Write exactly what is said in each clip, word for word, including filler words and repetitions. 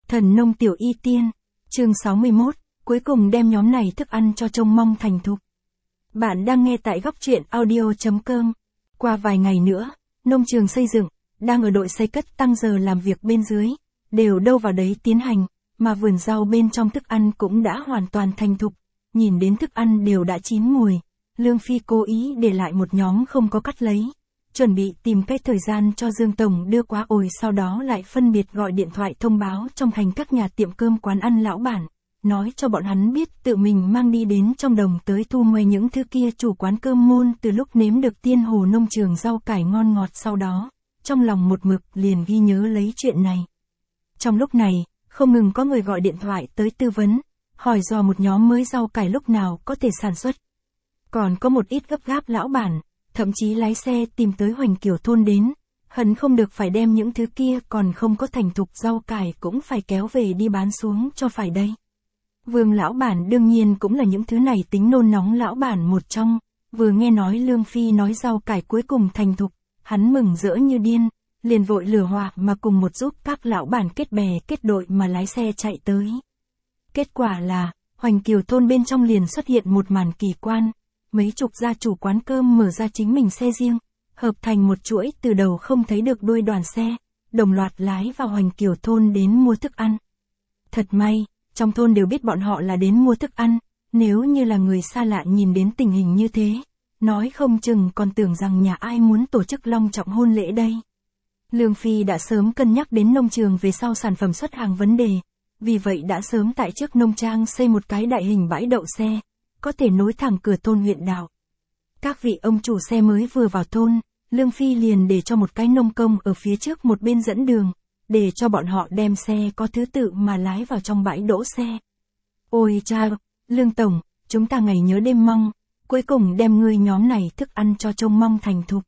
Thần nông tiểu y tiên, chương sáu mươi mốt, cuối cùng đem nhóm này thức ăn cho trông mong thành thục. Bạn đang nghe tại góc truyện audio chấm com. Qua vài ngày nữa, nông trường xây dựng, đang ở đội xây cất tăng giờ làm việc bên dưới, đều đâu vào đấy tiến hành, mà vườn rau bên trong thức ăn cũng đã hoàn toàn thành thục. Nhìn đến thức ăn đều đã chín mùi, Lương Phi cố ý để lại một nhóm không có cắt lấy, chuẩn bị tìm cái thời gian cho Dương Tổng đưa qua ồi, sau đó lại phân biệt gọi điện thoại thông báo trong thành các nhà tiệm cơm quán ăn lão bản, nói cho bọn hắn biết tự mình mang đi đến trong đồng tới thu mua những thứ kia. Chủ quán cơm môn từ lúc nếm được tiên hồ nông trường rau cải ngon ngọt sau đó, trong lòng một mực liền ghi nhớ lấy chuyện này. Trong lúc này, không ngừng có người gọi điện thoại tới tư vấn, hỏi dò một nhóm mới rau cải lúc nào có thể sản xuất. Còn có một ít gấp gáp lão bản, thậm chí lái xe tìm tới Hoành Kiều thôn đến, hận không được phải đem những thứ kia còn không có thành thục rau cải cũng phải kéo về đi bán xuống cho phải đây. Vương lão bản đương nhiên cũng là những thứ này tính nôn nóng lão bản một trong, vừa nghe nói Lương Phi nói rau cải cuối cùng thành thục, hắn mừng rỡ như điên, liền vội lửa hòa mà cùng một giúp các lão bản kết bè kết đội mà lái xe chạy tới. Kết quả là, Hoành Kiều thôn bên trong liền xuất hiện một màn kỳ quan, mấy chục gia chủ quán cơm mở ra chính mình xe riêng, hợp thành một chuỗi từ đầu không thấy được đuôi đoàn xe, đồng loạt lái vào Hoành Kiều thôn đến mua thức ăn. Thật may, trong thôn đều biết bọn họ là đến mua thức ăn, nếu như là người xa lạ nhìn đến tình hình như thế, nói không chừng còn tưởng rằng nhà ai muốn tổ chức long trọng hôn lễ đây. Lương Phi đã sớm cân nhắc đến nông trường về sau sản phẩm xuất hàng vấn đề, vì vậy đã sớm tại trước nông trang xây một cái đại hình bãi đậu xe, có thể nối thẳng cửa thôn huyện đảo. Các vị ông chủ xe mới vừa vào thôn, Lương Phi liền để cho một cái nông công ở phía trước một bên dẫn đường, để cho bọn họ đem xe có thứ tự mà lái vào trong bãi đỗ xe. Ôi cha, Lương Tổng, chúng ta ngày nhớ đêm mong, cuối cùng đem ngươi nhóm này thức ăn cho trông mong thành thục.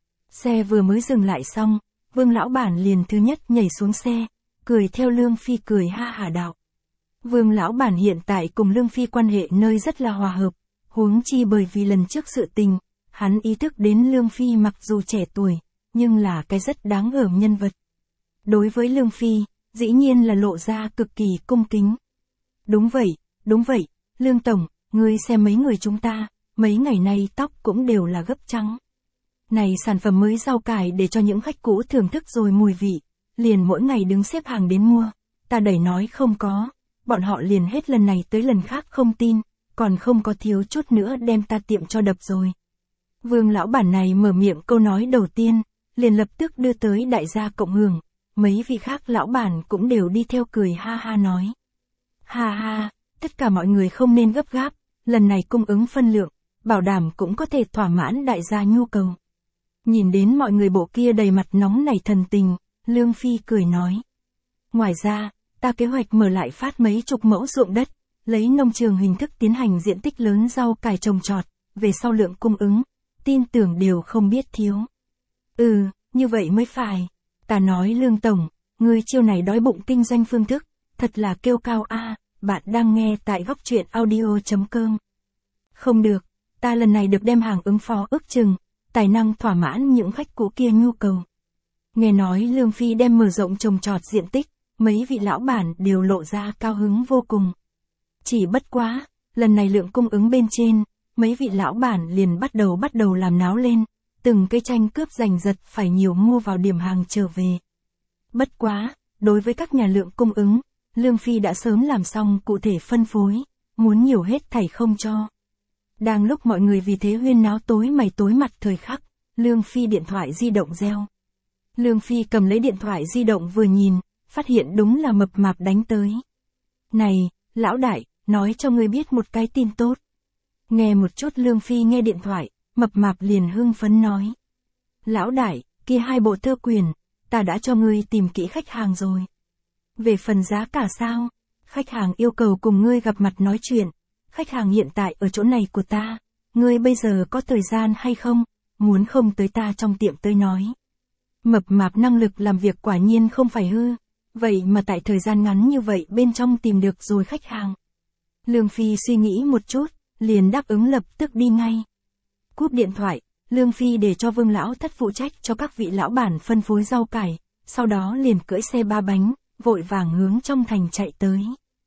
Xe vừa mới dừng lại xong, Vương lão bản liền thứ nhất nhảy xuống xe, cười theo Lương Phi cười ha hả đạo. Vương lão bản hiện tại cùng Lương Phi quan hệ nơi rất là hòa hợp, huống chi bởi vì lần trước sự tình, hắn ý thức đến Lương Phi mặc dù trẻ tuổi, nhưng là cái rất đáng gờm nhân vật. Đối với Lương Phi, dĩ nhiên là lộ ra cực kỳ cung kính. Đúng vậy, đúng vậy, Lương Tổng, ngươi xem mấy người chúng ta, mấy ngày nay tóc cũng đều là gấp trắng. Này sản phẩm mới rau cải để cho những khách cũ thưởng thức rồi mùi vị, liền mỗi ngày đứng xếp hàng đến mua, ta đẩy nói không có, bọn họ liền hết lần này tới lần khác không tin, còn không có thiếu chút nữa đem ta tiệm cho đập rồi. Vương lão bản này mở miệng câu nói đầu tiên, liền lập tức đưa tới đại gia cộng hưởng, mấy vị khác lão bản cũng đều đi theo cười ha ha nói. Ha ha, tất cả mọi người không nên gấp gáp, lần này cung ứng phân lượng, bảo đảm cũng có thể thỏa mãn đại gia nhu cầu. Nhìn đến mọi người bộ kia đầy mặt nóng nảy thần tình, Lương Phi cười nói. Ngoài ra, ta kế hoạch mở lại phát mấy chục mẫu ruộng đất, lấy nông trường hình thức tiến hành diện tích lớn rau cải trồng trọt, về sau lượng cung ứng, tin tưởng đều không biết thiếu. Ừ, như vậy mới phải. Ta nói Lương Tổng, ngươi chiêu này đói bụng kinh doanh phương thức, thật là kêu cao a. À, bạn đang nghe tại góc truyện audio chấm com. Không được, ta lần này được đem hàng ứng phó ước chừng, tài năng thỏa mãn những khách cũ kia nhu cầu. Nghe nói Lương Phi đem mở rộng trồng trọt diện tích, mấy vị lão bản đều lộ ra cao hứng vô cùng. Chỉ bất quá, lần này lượng cung ứng bên trên, mấy vị lão bản liền bắt đầu bắt đầu làm náo lên, từng cái tranh cướp giành giật phải nhiều mua vào điểm hàng trở về. Bất quá, đối với các nhà lượng cung ứng, Lương Phi đã sớm làm xong cụ thể phân phối, muốn nhiều hết thảy không cho. Đang lúc mọi người vì thế huyên náo tối mày tối mặt thời khắc, Lương Phi điện thoại di động reo. Lương Phi cầm lấy điện thoại di động vừa nhìn, phát hiện đúng là Mập Mạp đánh tới. Này, lão đại, nói cho ngươi biết một cái tin tốt. Nghe một chút Lương Phi nghe điện thoại, Mập Mạp liền hưng phấn nói. Lão đại, kia hai bộ thơ quyền, ta đã cho ngươi tìm kỹ khách hàng rồi. Về phần giá cả sao? Khách hàng yêu cầu cùng ngươi gặp mặt nói chuyện. Khách hàng hiện tại ở chỗ này của ta. Ngươi bây giờ có thời gian hay không? Muốn không tới ta trong tiệm tới nói. Mập Mạp năng lực làm việc quả nhiên không phải hư. Vậy mà tại thời gian ngắn như vậy bên trong tìm được rồi khách hàng. Lương Phi suy nghĩ một chút, liền đáp ứng lập tức đi ngay. Cúp điện thoại, Lương Phi để cho Vương lão thất phụ trách cho các vị lão bản phân phối rau cải, sau đó liền cưỡi xe ba bánh, vội vàng hướng trong thành chạy tới.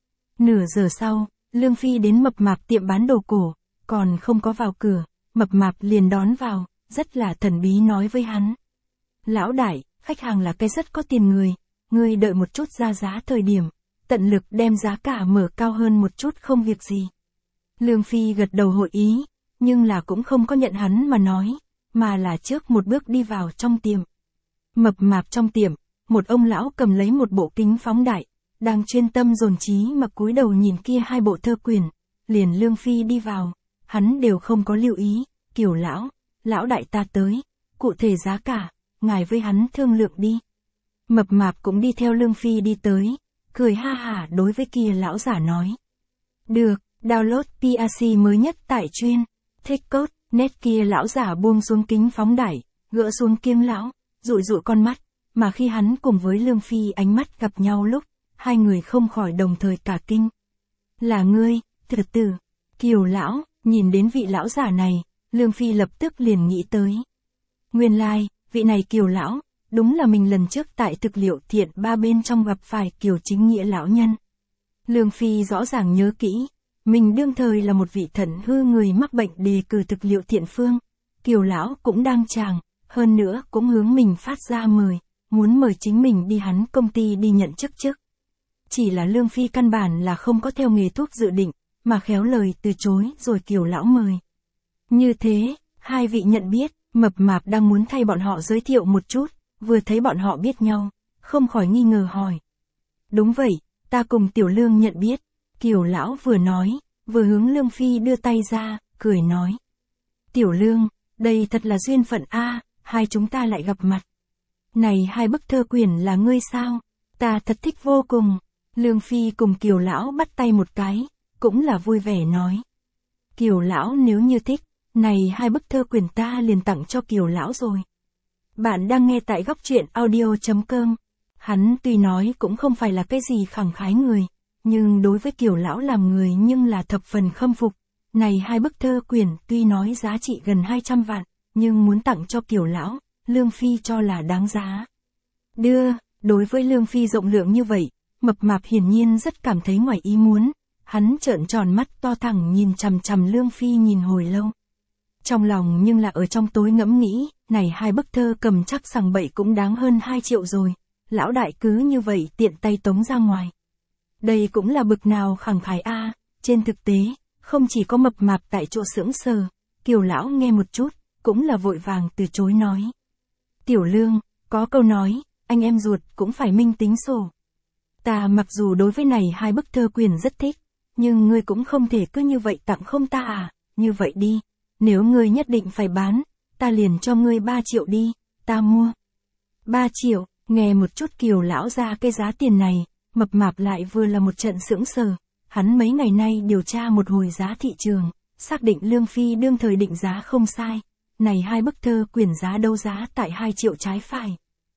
Nửa giờ sau, Lương Phi đến Mập Mạp tiệm bán đồ cổ, còn không có vào cửa, Mập Mạp liền đón vào, rất là thần bí nói với hắn. Lão đại, khách hàng là cái rất có tiền người, ngươi đợi một chút ra giá thời điểm, tận lực đem giá cả mở cao hơn một chút không việc gì. Lương Phi gật đầu hội ý, nhưng là cũng không có nhận hắn mà nói, mà là trước một bước đi vào trong tiệm. Mập Mạp trong tiệm, một ông lão cầm lấy một bộ kính phóng đại, đang chuyên tâm dồn trí mà cúi đầu nhìn kia hai bộ thơ quyển, liền Lương Phi đi vào, hắn đều không có lưu ý, Kiều lão, lão đại ta tới, cụ thể giá cả, ngài với hắn thương lượng đi. Mập Mạp cũng đi theo Lương Phi đi tới, cười ha hả đối với kia lão giả nói. Được, download pê a xê mới nhất tại chuyên, thích code, net kia lão giả buông xuống kính phóng đại, gỡ xuống kiếng lão, dụi dụi con mắt, mà khi hắn cùng với Lương Phi ánh mắt gặp nhau lúc, hai người không khỏi đồng thời cả kinh. Là ngươi, từ từ, Kiều lão, nhìn đến vị lão giả này, Lương Phi lập tức liền nghĩ tới. Nguyên lai, like, vị này Kiều lão, đúng là mình lần trước tại thực liệu thiện ba bên trong gặp phải Kiều chính nghĩa lão nhân. Lương Phi rõ ràng nhớ kỹ, mình đương thời là một vị thận hư người mắc bệnh đề cử thực liệu thiện phương, Kiều lão cũng đang chàng, hơn nữa cũng hướng mình phát ra mời, muốn mời chính mình đi hắn công ty đi nhận chức chức. Chỉ là Lương Phi căn bản là không có theo nghề thuốc dự định, mà khéo lời từ chối rồi Kiều lão mời. Như thế, hai vị nhận biết, Mập Mạp đang muốn thay bọn họ giới thiệu một chút, vừa thấy bọn họ biết nhau, không khỏi nghi ngờ hỏi. Đúng vậy, ta cùng Tiểu Lương nhận biết, Kiều lão vừa nói, vừa hướng Lương Phi đưa tay ra, cười nói. Tiểu Lương, đây thật là duyên phận a, hai chúng ta lại gặp mặt. Này hai bức thơ quyển là ngươi sao? Ta thật thích vô cùng. Lương Phi cùng Kiều lão bắt tay một cái, cũng là vui vẻ nói. Kiều lão nếu như thích, này hai bức thơ quyển ta liền tặng cho Kiều lão rồi. Bạn đang nghe tại góc truyện audio chấm com. Hắn tuy nói cũng không phải là cái gì khẳng khái người, nhưng đối với Kiều lão làm người nhưng là thập phần khâm phục. Này hai bức thơ quyển tuy nói giá trị gần hai trăm vạn, nhưng muốn tặng cho Kiều lão, Lương Phi cho là đáng giá. Đưa, đối với Lương Phi rộng lượng như vậy, Mập Mạp hiển nhiên rất cảm thấy ngoài ý muốn, hắn trợn tròn mắt to thẳng nhìn chằm chằm Lương Phi nhìn hồi lâu. Trong lòng nhưng là ở trong tối ngẫm nghĩ, này hai bức thơ cầm chắc sằng bậy cũng đáng hơn hai triệu rồi, lão đại cứ như vậy tiện tay tống ra ngoài. Đây cũng là bực nào khẳng khái a. Trên thực tế, không chỉ có Mập Mạp tại chỗ sững sờ, Kiều lão nghe một chút, cũng là vội vàng từ chối nói. Tiểu Lương, có câu nói, anh em ruột cũng phải minh tính sổ. Ta mặc dù đối với này hai bức thơ quyển rất thích, nhưng ngươi cũng không thể cứ như vậy tặng không ta à, như vậy đi, nếu ngươi nhất định phải bán, ta liền cho ngươi ba triệu đi, ta mua. ba triệu, nghe một chút Kiều lão ra cái giá tiền này, Mập Mạp lại vừa là một trận sững sờ, hắn mấy ngày nay điều tra một hồi giá thị trường, xác định Lương Phi đương thời định giá không sai, này hai bức thơ quyển giá đấu giá tại hai triệu trái phải.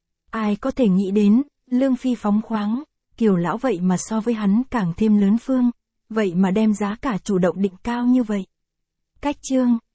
Ai có thể nghĩ đến, Lương Phi phóng khoáng, Kiều lão vậy mà so với hắn càng thêm lớn phương, vậy mà đem giá cả chủ động định cao như vậy. Cách chương